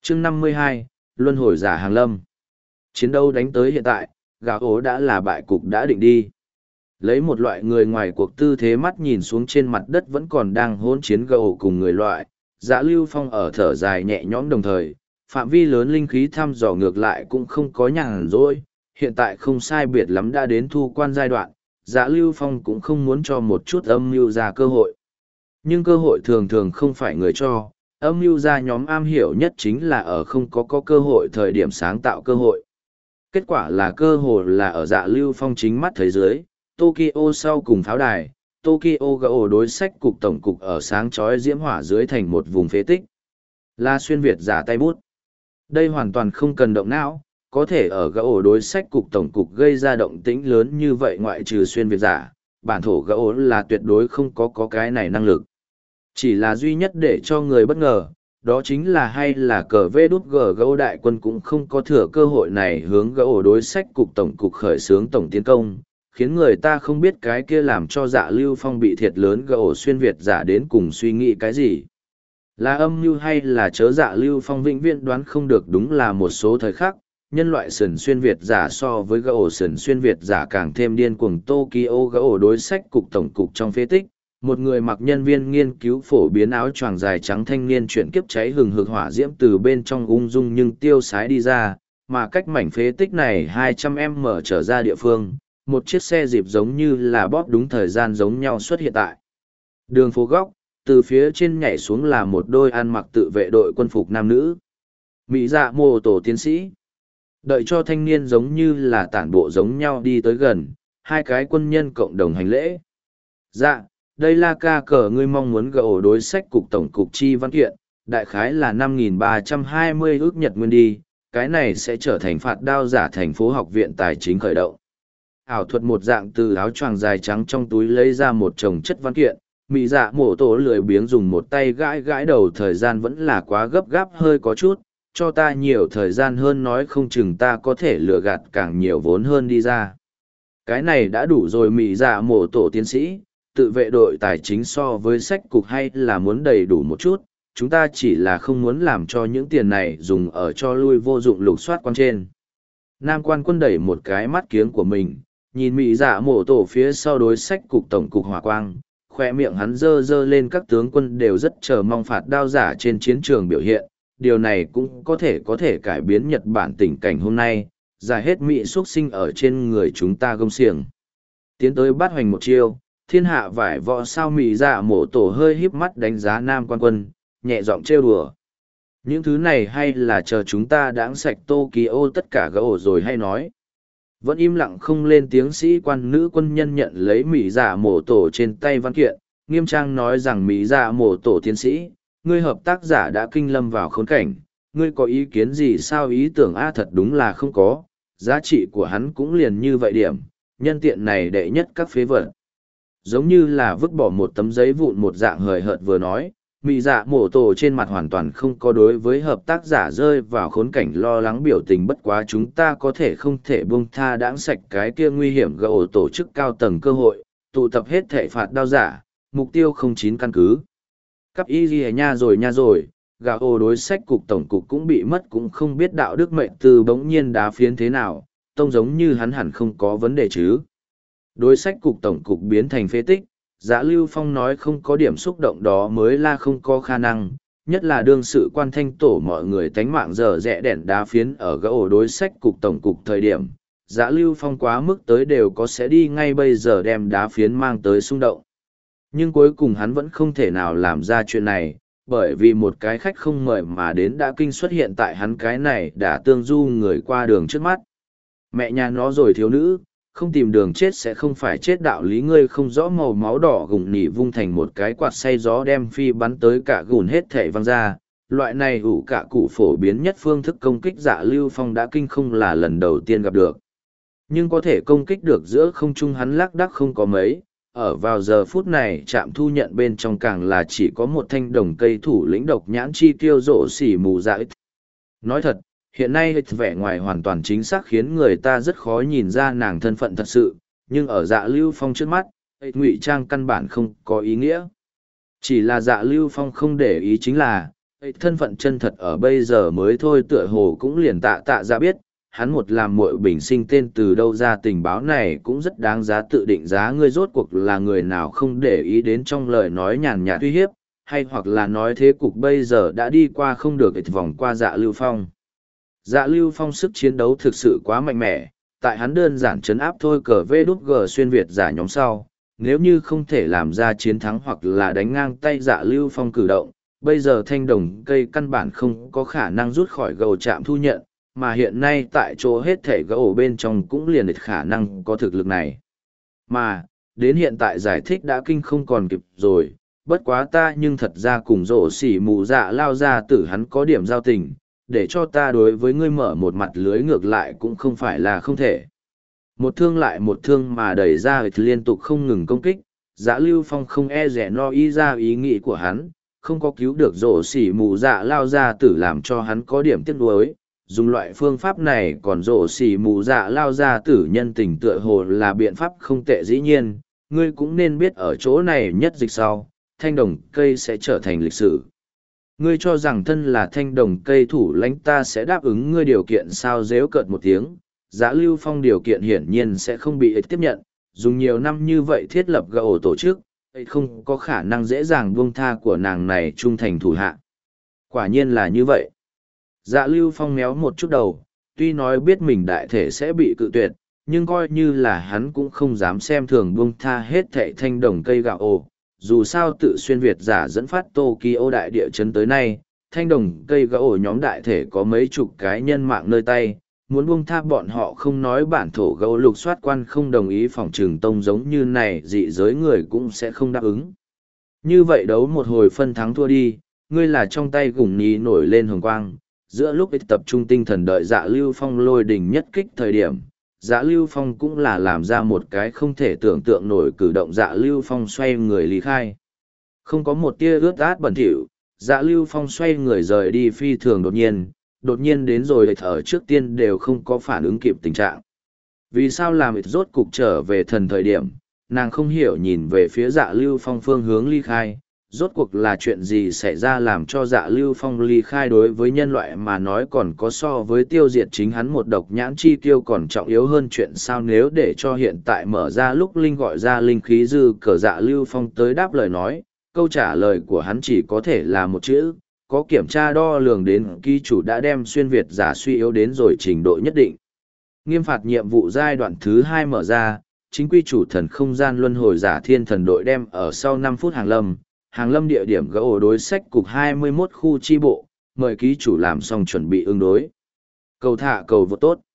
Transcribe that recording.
chương 52, Luân hồi giả hàng lâm. Chiến đấu đánh tới hiện tại, gã ố đã là bại cục đã định đi. Lấy một loại người ngoài cuộc tư thế mắt nhìn xuống trên mặt đất vẫn còn đang hỗn chiến gã ố cùng người loại, Dạ Lưu Phong ở thở dài nhẹ nhõm đồng thời, phạm vi lớn linh khí thăm dò ngược lại cũng không có nhàn rỗi, hiện tại không sai biệt lắm đã đến thu quan giai đoạn, Dạ Lưu Phong cũng không muốn cho một chút âm mưu ra cơ hội. Nhưng cơ hội thường thường không phải người cho, âm mưu ra nhóm am hiểu nhất chính là ở không có cơ hội thời điểm sáng tạo cơ hội. Kết quả là cơ hội là ở Dạ Lưu Phong chính mắt thấy dưới, Tokyo sau cùng pháo đài, Tokyo gỗ đối sách cục tổng cục ở sáng chói diễm hỏa dưới thành một vùng phế tích. Là xuyên Việt giả tay bút. Đây hoàn toàn không cần động não, có thể ở gỗ đối sách cục tổng cục gây ra động tĩnh lớn như vậy ngoại trừ xuyên Việt giả, bản thổ gỗ là tuyệt đối không có cái này năng lực. Chỉ là duy nhất để cho người bất ngờ, đó chính là hay là cờ vê đút gờ gỗ đại quân cũng không có thừa cơ hội này hướng gỗ đối sách cục tổng cục khởi xướng tổng tiến công, khiến người ta không biết cái kia làm cho Dạ Lưu Phong bị thiệt lớn gỗ xuyên Việt giả đến cùng suy nghĩ cái gì. Là âm mưu hay là chớ Dạ Lưu Phong vĩnh viễn đoán không được, đúng là một số thời khắc, nhân loại sườn xuyên Việt giả so với gỗ sườn xuyên Việt giả càng thêm điên cuồng. Tokyo gỗ đối sách cục tổng cục trong phế tích, một người mặc nhân viên nghiên cứu phổ biến áo choàng dài trắng thanh niên chuyển kiếp cháy hừng hực hỏa diễm từ bên trong ung dung nhưng tiêu sái đi ra, mà cách mảnh phế tích này 200m trở ra địa phương, một chiếc xe dịp giống như là bóp đúng thời gian giống nhau xuất hiện tại đường phố góc, từ phía trên nhảy xuống là một đôi ăn mặc tự vệ đội quân phục nam nữ. Mỹ dạ mô tổ tiến sĩ. Đợi cho thanh niên giống như là tản bộ giống nhau đi tới gần, hai cái quân nhân cộng đồng hành lễ. Dạ, đây là ca cờ ngươi mong muốn gỡ đối sách cục tổng cục chi văn kiện, đại khái là 5.320 ước Nhật nguyên đi, cái này sẽ trở thành phạt đao giả thành phố học viện tài chính khởi động. Ảo thuật một dạng từ áo choàng dài trắng trong túi lấy ra một chồng chất văn kiện, Mỹ dạ mổ tổ lười biếng dùng một tay gãi gãi đầu, thời gian vẫn là quá gấp gáp hơi có chút, cho ta nhiều thời gian hơn nói không chừng ta có thể lừa gạt càng nhiều vốn hơn đi ra. Cái này đã đủ rồi. Mỹ dạ mổ tổ tiến sĩ, tự vệ đội tài chính so với sách cục hay là muốn đầy đủ một chút, chúng ta chỉ là không muốn làm cho những tiền này dùng ở cho lui vô dụng lục soát quan trên. Nam quan quân đẩy một cái mắt kiếng của mình, nhìn Mỹ dạ mổ tổ phía sau đối sách cục tổng cục hỏa quang, khoe miệng hắn dơ dơ lên. Các tướng quân đều rất chờ mong phạt đao giả trên chiến trường biểu hiện, điều này cũng có thể cải biến Nhật Bản tình cảnh hôm nay, giải hết Mỹ xuất sinh ở trên người chúng ta gông xiềng. Tiến tới bắt hoành một chiêu, thiên hạ vải võ sao. Mỹ dạ mổ tổ hơi híp mắt đánh giá Nam quan quân, nhẹ giọng trêu đùa. Những thứ này hay là chờ chúng ta đãng sạch Tokyo tất cả gỗ rồi hay nói. Vẫn im lặng không lên tiếng sĩ quan nữ quân nhân nhận lấy Mỹ dạ mổ tổ trên tay văn kiện, nghiêm trang nói rằng Mỹ dạ mổ tổ tiến sĩ, ngươi hợp tác giả đã kinh lâm vào khốn cảnh, ngươi có ý kiến gì sao? Ý tưởng A thật đúng là không có, giá trị của hắn cũng liền như vậy điểm, nhân tiện này đệ nhất các phế vật. Giống như là vứt bỏ một tấm giấy vụn một dạng hời hợt vừa nói, Mỹ dạ mổ tổ trên mặt hoàn toàn không có đối với hợp tác giả rơi vào khốn cảnh lo lắng biểu tình. Bất quá chúng ta có thể không thể buông tha đãng sạch cái kia nguy hiểm gỡ tổ chức cao tầng cơ hội, tụ tập hết thể phạt đao giả, mục tiêu 09 căn cứ. Cắp y ghi nha rồi, gà ô đối sách cục tổng cục cũng bị mất, cũng không biết đạo đức mệnh từ bỗng nhiên đá phiến thế nào, tông giống như hắn hẳn không có vấn đề chứ. Đối sách cục tổng cục biến thành phế tích, Dạ Lưu Phong nói không có điểm xúc động đó mới là không có khả năng, nhất là đương sự quan thanh tổ mọi người tánh mạng dở dẹ đèn đá phiến ở gã ổ đối sách cục tổng cục thời điểm. Dạ Lưu Phong quá mức tới đều có sẽ đi ngay bây giờ đem đá phiến mang tới xung động. Nhưng cuối cùng hắn vẫn không thể nào làm ra chuyện này, bởi vì một cái khách không mời mà đến đã kinh xuất hiện tại hắn cái này đã tương du người qua đường trước mắt. Mẹ nhà nó rồi thiếu nữ, không tìm đường chết sẽ không phải chết, đạo lý ngươi không rõ. Màu máu đỏ gùng nỉ vung thành một cái quạt say gió đem phi bắn tới cả gùn hết thể văng ra. Loại này ủ cả cụ phổ biến nhất phương thức công kích Dạ Lưu Phong đã kinh không là lần đầu tiên gặp được. Nhưng có thể công kích được giữa không trung hắn lác đác không có mấy. Ở vào giờ phút này trạm thu nhận bên trong càng là chỉ có một thanh đồng cây thủ lĩnh độc nhãn chi tiêu rộ xỉ mù dạ ít. Nói thật, hiện nay vẻ ngoài hoàn toàn chính xác khiến người ta rất khó nhìn ra nàng thân phận thật sự, nhưng ở Dạ Lưu Phong trước mắt, ngụy trang căn bản không có ý nghĩa. Chỉ là Dạ Lưu Phong không để ý chính là, Thân phận chân thật ở bây giờ mới thôi tựa hồ cũng liền tạ tạ ra biết, hắn một làm muội bình sinh tên từ đâu ra tình báo này cũng rất đáng giá tự định giá ngươi rốt cuộc là người nào không để ý đến trong lời nói nhàn nhạt uy hiếp, hay hoặc là nói thế cục bây giờ đã đi qua không được vòng qua Dạ Lưu Phong. Dạ Lưu Phong sức chiến đấu thực sự quá mạnh mẽ, tại hắn đơn giản chấn áp thôi cờ vê đút g xuyên Việt giả nhóm sau, nếu như không thể làm ra chiến thắng hoặc là đánh ngang tay Dạ Lưu Phong cử động, bây giờ thanh đồng cây căn bản không có khả năng rút khỏi gầu trạm thu nhận, mà hiện nay tại chỗ hết thể gầu bên trong cũng liền khả năng có thực lực này. Mà, đến hiện tại giải thích đã kinh không còn kịp rồi, bất quá ta nhưng thật ra cùng rổ xỉ mù dạ lao ra tử hắn có điểm giao tình, để cho ta đối với ngươi mở một mặt lưới ngược lại cũng không phải là không thể. Một thương lại một thương mà đẩy ra liên tục không ngừng công kích, Dạ Lưu Phong không e rẻ no ý ra ý nghĩ của hắn, không có cứu được rổ xỉ mù dạ lao ra tử làm cho hắn có điểm tiếc nuối. Dùng loại phương pháp này còn rổ xỉ mù dạ lao ra tử nhân tình tựa hồ là biện pháp không tệ dĩ nhiên, ngươi cũng nên biết ở chỗ này nhất dịch sau, thanh đồng cây sẽ trở thành lịch sử. Ngươi cho rằng thân là thanh đồng cây thủ lãnh ta sẽ đáp ứng ngươi điều kiện sao dếu cợt một tiếng, Dạ Lưu Phong điều kiện hiển nhiên sẽ không bị tiếp nhận, dùng nhiều năm như vậy thiết lập gạo tổ chức, không có khả năng dễ dàng buông tha của nàng này trung thành thủ hạ. Quả nhiên là như vậy. Dạ Lưu Phong méo một chút đầu, tuy nói biết mình đại thể sẽ bị cự tuyệt, nhưng coi như là hắn cũng không dám xem thường buông tha hết thệ thanh đồng cây gạo ồ. Dù sao tự xuyên Việt giả dẫn phát Tokyo đại địa chấn tới nay, thanh đồng cây gạo nhóm đại thể có mấy chục cái nhân mạng nơi tay, muốn buông tha bọn họ không nói bản thổ gấu lục soát quan không đồng ý phòng trường tông giống như này dị giới người cũng sẽ không đáp ứng. Như vậy đấu một hồi phân thắng thua đi, ngươi là trong tay gủng ní nổi lên hồng quang, giữa lúc tập trung tinh thần đợi Dạ Lưu Phong lôi đỉnh nhất kích thời điểm, Dạ Lưu Phong cũng là làm ra một cái không thể tưởng tượng nổi cử động. Dạ Lưu Phong xoay người lý khai. Không có một tia ướt át bẩn thỉu, Dạ Lưu Phong xoay người rời đi phi thường đột nhiên đến rồi ở trước tiên đều không có phản ứng kịp tình trạng. Vì sao làm rốt cục trở về thần thời điểm, nàng không hiểu nhìn về phía Dạ Lưu Phong phương hướng ly khai, rốt cuộc là chuyện gì xảy ra làm cho Dạ Lưu Phong ly khai đối với nhân loại mà nói còn có so với tiêu diệt chính hắn một độc nhãn chi tiêu còn trọng yếu hơn chuyện sao nếu để cho hiện tại mở ra lúc Linh gọi ra linh khí dư cờ Dạ Lưu Phong tới đáp lời nói, câu trả lời của hắn chỉ có thể là một chữ, có kiểm tra đo lường đến ký chủ đã đem xuyên Việt giả suy yếu đến rồi trình độ nhất định. Nghiêm phạt nhiệm vụ giai đoạn thứ 2 mở ra, chính quy chủ thần không gian luân hồi giả thiên thần đội đem ở sau 5 phút hàng lâm địa điểm gỗ đối sách cục 21 khu chi bộ, mời ký chủ làm xong chuẩn bị ứng đối. Cầu thả cầu vô tốt.